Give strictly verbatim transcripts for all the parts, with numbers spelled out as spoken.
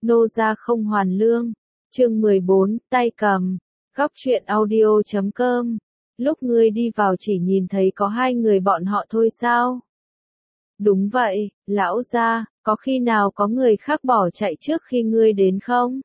Nô gia không hoàn lương. Chương mười bốn, tay cầm. Góc truyện audio chấm com. Lúc ngươi đi vào chỉ nhìn thấy có hai người bọn họ thôi sao? Đúng vậy, lão gia, có khi nào có người khác bỏ chạy trước khi ngươi đến không?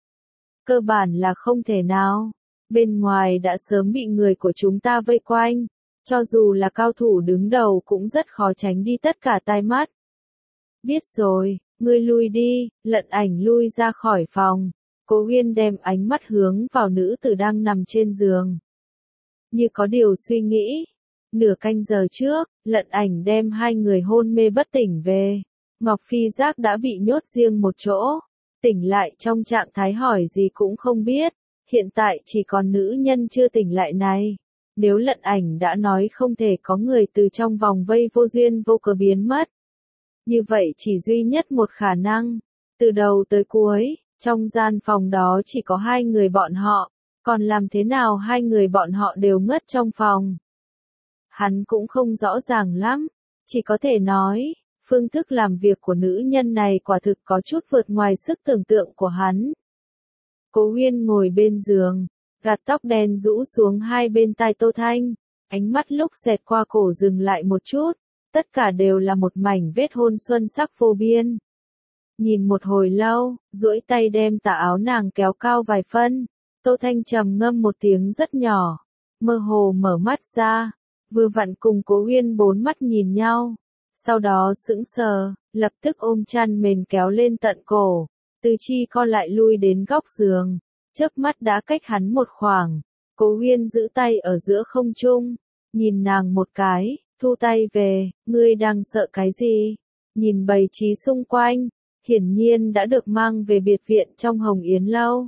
Cơ bản là không thể nào. Bên ngoài đã sớm bị người của chúng ta vây quanh. Cho dù là cao thủ đứng đầu cũng rất khó tránh đi tất cả tai mắt. Biết rồi, ngươi lui đi. Lận Ảnh lui ra khỏi phòng. Cố Uyên đem ánh mắt hướng vào nữ tử đang nằm trên giường. Như có điều suy nghĩ. Nửa canh giờ trước, Lận Ảnh đem hai người hôn mê bất tỉnh về. Ngọc Phi Giác đã bị nhốt riêng một chỗ. Tỉnh lại trong trạng thái hỏi gì cũng không biết. Hiện tại chỉ còn nữ nhân chưa tỉnh lại này. Nếu Lận Ảnh đã nói không thể có người từ trong vòng vây vô duyên vô cớ biến mất. Như vậy chỉ duy nhất một khả năng. Từ đầu tới cuối, trong gian phòng đó chỉ có hai người bọn họ. Còn làm thế nào hai người bọn họ đều ngất trong phòng? Hắn cũng không rõ ràng lắm. Chỉ có thể nói, phương thức làm việc của nữ nhân này quả thực có chút vượt ngoài sức tưởng tượng của hắn. Cố Uyên ngồi bên giường, gạt tóc đen rũ xuống hai bên tai Tô Thanh, ánh mắt lúc xẹt qua cổ dừng lại một chút, tất cả đều là một mảnh vết hôn xuân sắc vô biên. Nhìn một hồi lâu, duỗi tay đem tà áo nàng kéo cao vài phân, Tô Thanh trầm ngâm một tiếng rất nhỏ, mơ hồ mở mắt ra, vừa vặn cùng Cố Uyên bốn mắt nhìn nhau, sau đó sững sờ, lập tức ôm chăn mền kéo lên tận cổ. Từ chi co lại lui đến góc giường, chớp mắt đã cách hắn một khoảng. Cố Uyên giữ tay ở giữa không trung, nhìn nàng một cái, thu tay về, ngươi đang sợ cái gì? Nhìn bầy trí xung quanh, hiển nhiên đã được mang về biệt viện trong Hồng Yến lâu.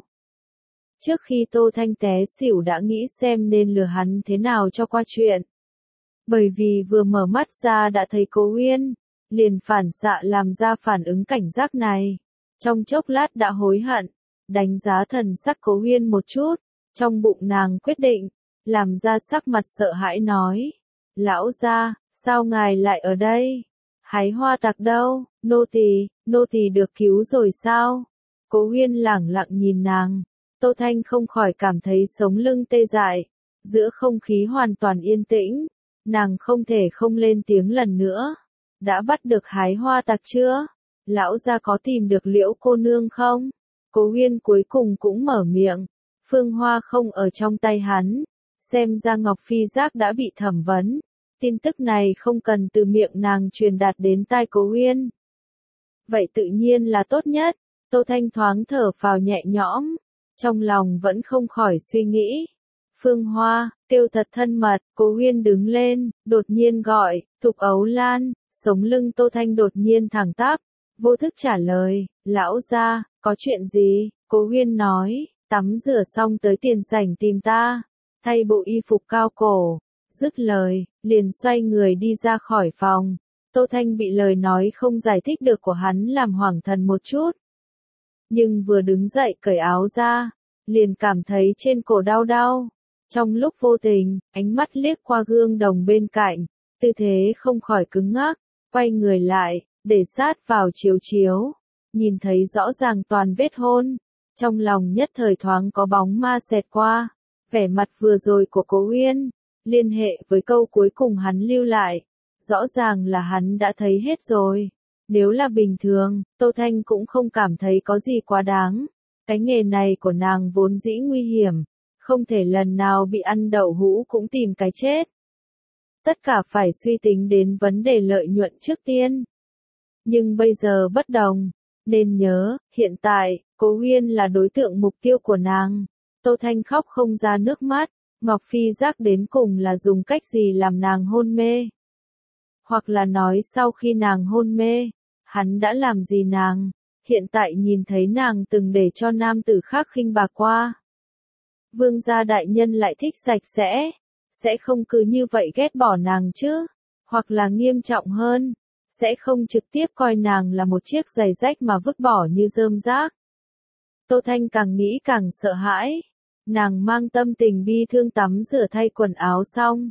Trước khi Tô Thanh té xỉu đã nghĩ xem nên lừa hắn thế nào cho qua chuyện. Bởi vì vừa mở mắt ra đã thấy Cố Uyên, liền phản xạ làm ra phản ứng cảnh giác này. Trong chốc lát đã hối hận, đánh giá thần sắc Cố Uyên một chút, trong bụng nàng quyết định, làm ra sắc mặt sợ hãi nói. Lão gia, sao ngài lại ở đây? Hái hoa tặc đâu? Nô tỳ, nô tỳ được cứu rồi sao? Cố Uyên lẳng lặng nhìn nàng, Tô Thanh không khỏi cảm thấy sống lưng tê dại, giữa không khí hoàn toàn yên tĩnh, nàng không thể không lên tiếng lần nữa. Đã bắt được hái hoa tặc chưa? Lão gia có tìm được Liễu cô nương không? Cố Uyên cuối cùng cũng mở miệng. Phương Hoa không ở trong tay hắn. Xem ra Ngọc Phi Giác đã bị thẩm vấn. Tin tức này không cần từ miệng nàng truyền đạt đến tai Cố Uyên. Vậy tự nhiên là tốt nhất. Tô Thanh thoáng thở phào nhẹ nhõm. Trong lòng vẫn không khỏi suy nghĩ. Phương Hoa, kêu thật thân mật. Cố Uyên đứng lên, đột nhiên gọi, Thục Ấu Lan. Sống lưng Tô Thanh đột nhiên thẳng tắp. Vô thức trả lời, lão gia, có chuyện gì? Cố Uyên nói, tắm rửa xong tới tiền sảnh tìm ta, thay bộ y phục cao cổ. Dứt lời, liền xoay người đi ra khỏi phòng. Tô Thanh bị lời nói không giải thích được của hắn làm hoảng thần một chút. Nhưng vừa đứng dậy cởi áo ra, liền cảm thấy trên cổ đau đau. Trong lúc vô tình, ánh mắt liếc qua gương đồng bên cạnh, tư thế không khỏi cứng ngắc, quay người lại. Để sát vào chiếu chiếu, nhìn thấy rõ ràng toàn vết hôn, trong lòng nhất thời thoáng có bóng ma xẹt qua, vẻ mặt vừa rồi của Cố Uyên, liên hệ với câu cuối cùng hắn lưu lại, rõ ràng là hắn đã thấy hết rồi. Nếu là bình thường, Tô Thanh cũng không cảm thấy có gì quá đáng, cái nghề này của nàng vốn dĩ nguy hiểm, không thể lần nào bị ăn đậu hũ cũng tìm cái chết. Tất cả phải suy tính đến vấn đề lợi nhuận trước tiên. Nhưng bây giờ bất đồng, nên nhớ, hiện tại, Cố Uyên là đối tượng mục tiêu của nàng. Tô Thanh khóc không ra nước mắt, Ngọc Phi Giác đến cùng là dùng cách gì làm nàng hôn mê? Hoặc là nói sau khi nàng hôn mê, hắn đã làm gì nàng? Hiện tại nhìn thấy nàng từng để cho nam tử khác khinh bạc qua. Vương gia đại nhân lại thích sạch sẽ, sẽ không cứ như vậy ghét bỏ nàng chứ? Hoặc là nghiêm trọng hơn, sẽ không trực tiếp coi nàng là một chiếc giày rách mà vứt bỏ như rơm rác. Tô Thanh càng nghĩ càng sợ hãi. Nàng mang tâm tình bi thương tắm rửa thay quần áo xong.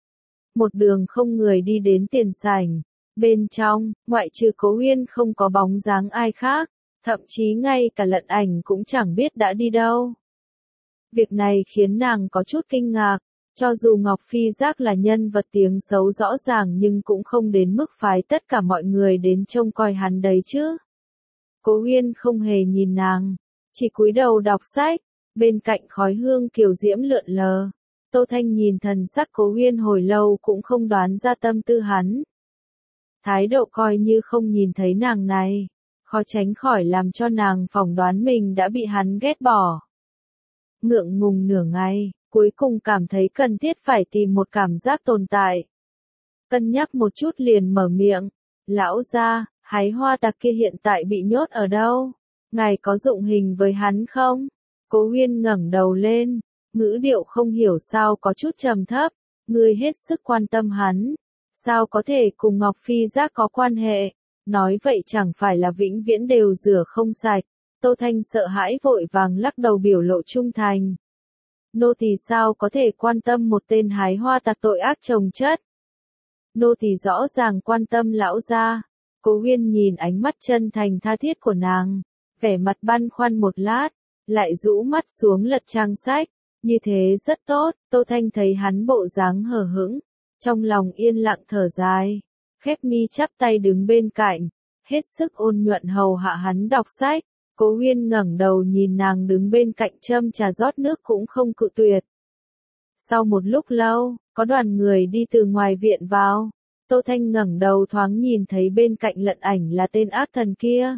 Một đường không người đi đến tiền sảnh. Bên trong, ngoại trừ Cố Uyên không có bóng dáng ai khác. Thậm chí ngay cả Lận Ảnh cũng chẳng biết đã đi đâu. Việc này khiến nàng có chút kinh ngạc, cho dù Ngọc Phi Giác là nhân vật tiếng xấu rõ ràng nhưng cũng không đến mức phái tất cả mọi người đến trông coi hắn đấy chứ. Cố Huyên không hề nhìn nàng, chỉ cúi đầu đọc sách, bên cạnh khói hương kiều diễm lượn lờ. Tô Thanh nhìn thần sắc Cố Huyên hồi lâu cũng không đoán ra tâm tư hắn. Thái độ coi như không nhìn thấy nàng này, khó tránh khỏi làm cho nàng phỏng đoán mình đã bị hắn ghét bỏ. Ngượng ngùng nửa ngày, cuối cùng cảm thấy cần thiết phải tìm một cảm giác tồn tại. Cân nhắc một chút liền mở miệng, lão gia, hái hoa tặc kia hiện tại bị nhốt ở đâu? Ngài có dụng hình với hắn không? Cố Huyên ngẩng đầu lên, ngữ điệu không hiểu sao có chút trầm thấp, ngươi hết sức quan tâm hắn, sao có thể cùng Ngọc Phi Giác có quan hệ, nói vậy chẳng phải là vĩnh viễn đều rửa không sạch. Tô Thanh sợ hãi vội vàng lắc đầu biểu lộ trung thành. Nô tỳ sao có thể quan tâm một tên hái hoa tặc tội ác chồng chất? Nô tỳ rõ ràng quan tâm lão gia. Cố Huyên nhìn ánh mắt chân thành tha thiết của nàng, vẻ mặt băn khoăn một lát, lại rũ mắt xuống lật trang sách, như thế rất tốt. Tô Thanh thấy hắn bộ dáng hờ hững, trong lòng yên lặng thở dài, khép mi chắp tay đứng bên cạnh, hết sức ôn nhuận hầu hạ hắn đọc sách. Cố Huyên ngẩng đầu nhìn nàng đứng bên cạnh châm trà rót nước cũng không cự tuyệt. Sau một lúc lâu, có đoàn người đi từ ngoài viện vào. Tô Thanh ngẩng đầu thoáng nhìn thấy bên cạnh Lận Ảnh là tên ác thần kia.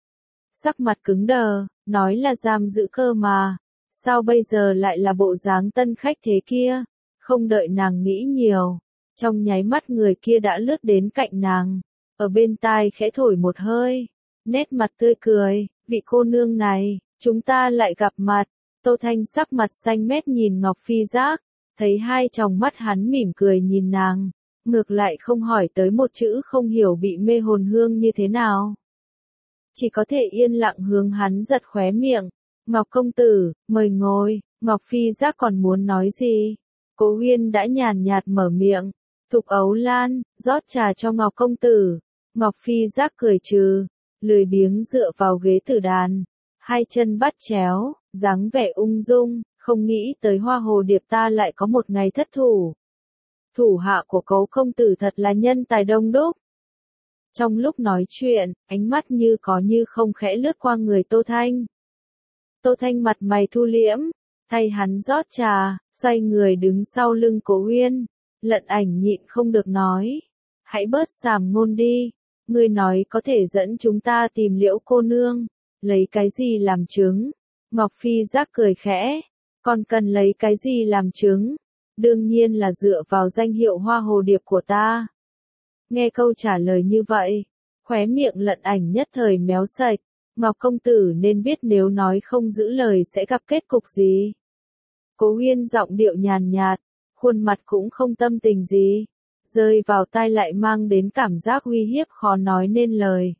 Sắc mặt cứng đờ, nói là giam giữ cơ mà. Sao bây giờ lại là bộ dáng tân khách thế kia? Không đợi nàng nghĩ nhiều, trong nháy mắt người kia đã lướt đến cạnh nàng, ở bên tai khẽ thổi một hơi, nét mặt tươi cười. Vị cô nương này, chúng ta lại gặp mặt. Tô Thanh sắc mặt xanh mét nhìn Ngọc Phi Giác, thấy hai tròng mắt hắn mỉm cười nhìn nàng, ngược lại không hỏi tới một chữ không hiểu bị mê hồn hương như thế nào. Chỉ có thể yên lặng hướng hắn giật khóe miệng. Ngọc công tử, mời ngồi. Ngọc Phi Giác còn muốn nói gì? Cố Huyên đã nhàn nhạt mở miệng. Thục ấu lan, rót trà cho Ngọc công tử. Ngọc Phi Giác cười trừ, lười biếng dựa vào ghế tử đàn, hai chân bắt chéo, dáng vẻ ung dung, không nghĩ tới Hoa Hồ Điệp ta lại có một ngày thất thủ. Thủ hạ của Cố công tử thật là nhân tài đông đúc. Trong lúc nói chuyện, ánh mắt như có như không khẽ lướt qua người Tô Thanh. Tô Thanh mặt mày thu liễm, thay hắn rót trà, xoay người đứng sau lưng Cố Huyên. Lận Ảnh nhịn không được nói, hãy bớt sàm ngôn đi. Ngươi nói có thể dẫn chúng ta tìm Liễu cô nương, lấy cái gì làm chứng? Ngọc Phi Giác cười khẽ, còn cần lấy cái gì làm chứng? Đương nhiên là dựa vào danh hiệu Hoa Hồ Điệp của ta. Nghe câu trả lời như vậy, khóe miệng Lận Ảnh nhất thời méo sạch. Ngọc công tử nên biết nếu nói không giữ lời sẽ gặp kết cục gì. Cố Huyên giọng điệu nhàn nhạt, khuôn mặt cũng không tâm tình gì, rơi vào tai lại mang đến cảm giác uy hiếp khó nói nên lời.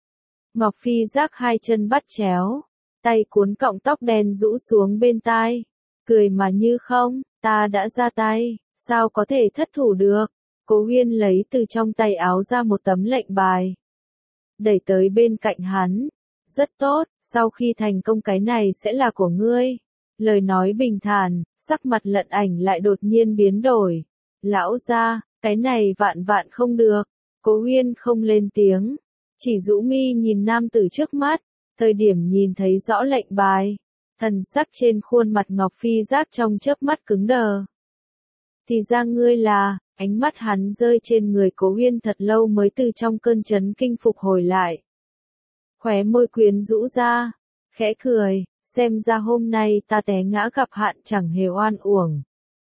Ngọc Phi Giác hai chân bắt chéo, tay cuốn cọng tóc đen rũ xuống bên tai, cười mà như không, ta đã ra tay, sao có thể thất thủ được? Cố Huyên lấy từ trong tay áo ra một tấm lệnh bài, đẩy tới bên cạnh hắn. Rất tốt, sau khi thành công cái này sẽ là của ngươi. Lời nói bình thản, sắc mặt Lận Ảnh lại đột nhiên biến đổi. Lão gia, cái này vạn vạn không được. Cố Huyên không lên tiếng, chỉ rũ mi nhìn nam tử trước mắt. Thời điểm nhìn thấy rõ lệnh bài, thần sắc trên khuôn mặt Ngọc Phi Giác trong chớp mắt cứng đờ. Thì ra ngươi là, ánh mắt hắn rơi trên người Cố Huyên thật lâu mới từ trong cơn chấn kinh phục hồi lại. Khóe môi quyến rũ ra, khẽ cười, xem ra hôm nay ta té ngã gặp hạn chẳng hề oan uổng.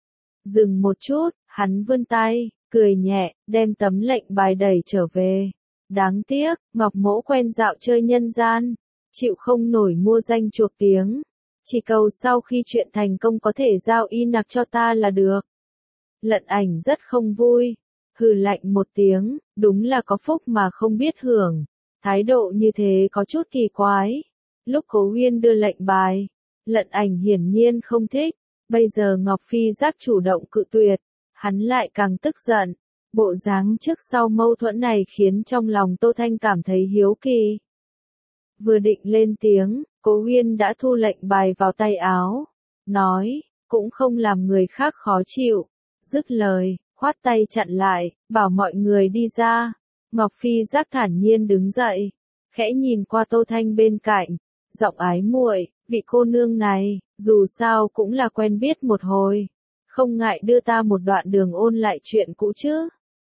Dừng một chút, hắn vươn tay, cười nhẹ, đem tấm lệnh bài đẩy trở về. Đáng tiếc, Ngọc mỗ quen dạo chơi nhân gian, chịu không nổi mua danh chuộc tiếng. Chỉ cầu sau khi chuyện thành công có thể giao y nặc cho ta là được. Lận Ảnh rất không vui, hừ lạnh một tiếng, đúng là có phúc mà không biết hưởng. Thái độ như thế có chút kỳ quái. Lúc Cố Huyên đưa lệnh bài, Lận Ảnh hiển nhiên không thích. Bây giờ Ngọc Phi Giác chủ động cự tuyệt, hắn lại càng tức giận. Bộ dáng trước sau mâu thuẫn này khiến trong lòng Tô Thanh cảm thấy hiếu kỳ. Vừa định lên tiếng, Cố Huyên đã thu lệnh bài vào tay áo, nói, cũng không làm người khác khó chịu. Dứt lời, khoát tay chặn lại, bảo mọi người đi ra. Ngọc Phi Giác thản nhiên đứng dậy, khẽ nhìn qua Tô Thanh bên cạnh, giọng ái muội, vị cô nương này, dù sao cũng là quen biết một hồi, không ngại đưa ta một đoạn đường ôn lại chuyện cũ chứ.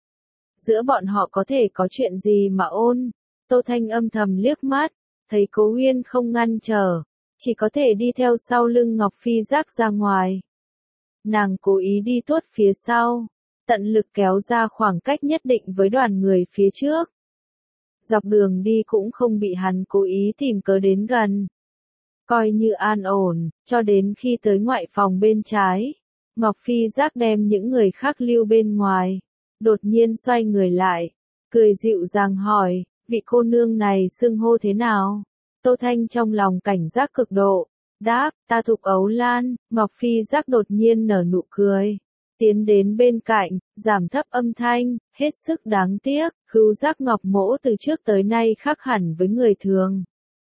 Giữa bọn họ có thể có chuyện gì mà ôn? Tô Thanh âm thầm liếc mắt, thấy Cố Huyên không ngăn trở, chỉ có thể đi theo sau lưng Ngọc Phi Giác ra ngoài. Nàng cố ý đi tuốt phía sau, tận lực kéo ra khoảng cách nhất định với đoàn người phía trước. Dọc đường đi cũng không bị hắn cố ý tìm cớ đến gần. Coi như an ổn, cho đến khi tới ngoại phòng bên trái, Ngọc Phi Giác đem những người khác lưu bên ngoài, đột nhiên xoay người lại, cười dịu dàng hỏi, vị cô nương này xưng hô thế nào? Tô Thanh trong lòng cảnh giác cực độ, đáp, ta Thục Ấu Lan. Ngọc Phi Giác đột nhiên nở nụ cười, tiến đến bên cạnh, giảm thấp âm thanh, hết sức đáng tiếc, Khứu Giác Ngọc Mỗ từ trước tới nay khác hẳn với người thường.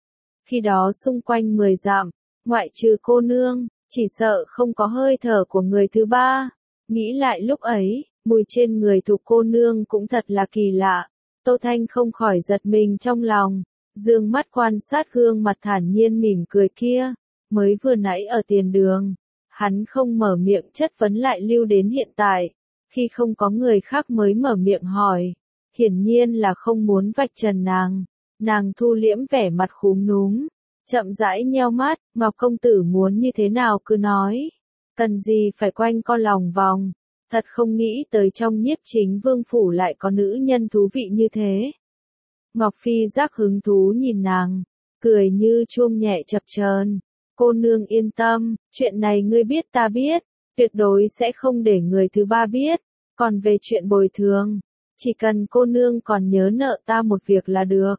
Khi đó xung quanh mười dặm, ngoại trừ cô nương, chỉ sợ không có hơi thở của người thứ ba. Nghĩ lại lúc ấy, mùi trên người Thục cô nương cũng thật là kỳ lạ. Tô Thanh không khỏi giật mình trong lòng, dương mắt quan sát gương mặt thản nhiên mỉm cười kia, mới vừa nãy ở tiền đường. Hắn không mở miệng chất vấn lại lưu đến hiện tại, khi không có người khác mới mở miệng hỏi, hiển nhiên là không muốn vạch trần nàng. Nàng thu liễm vẻ mặt khúm núm, chậm rãi nheo mắt, Ngọc công tử muốn như thế nào cứ nói, cần gì phải quanh co lòng vòng, thật không nghĩ tới trong Nhiếp Chính Vương phủ lại có nữ nhân thú vị như thế. Ngọc Phi Giác hứng thú nhìn nàng, cười như chuông nhẹ chập chờn. Cô nương yên tâm, chuyện này ngươi biết ta biết, tuyệt đối sẽ không để người thứ ba biết, còn về chuyện bồi thường, chỉ cần cô nương còn nhớ nợ ta một việc là được.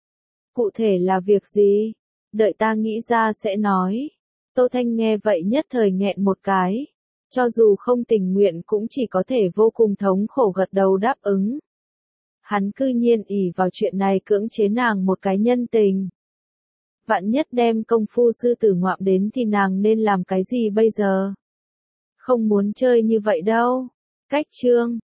Cụ thể là việc gì? Đợi ta nghĩ ra sẽ nói. Tô Thanh nghe vậy nhất thời nghẹn một cái, cho dù không tình nguyện cũng chỉ có thể vô cùng thống khổ gật đầu đáp ứng. Hắn cư nhiên ỷ vào chuyện này cưỡng chế nàng một cái nhân tình. Vạn nhất đem công phu sư tử ngoạm đến thì nàng nên làm cái gì bây giờ? Không muốn chơi như vậy đâu. Cách chương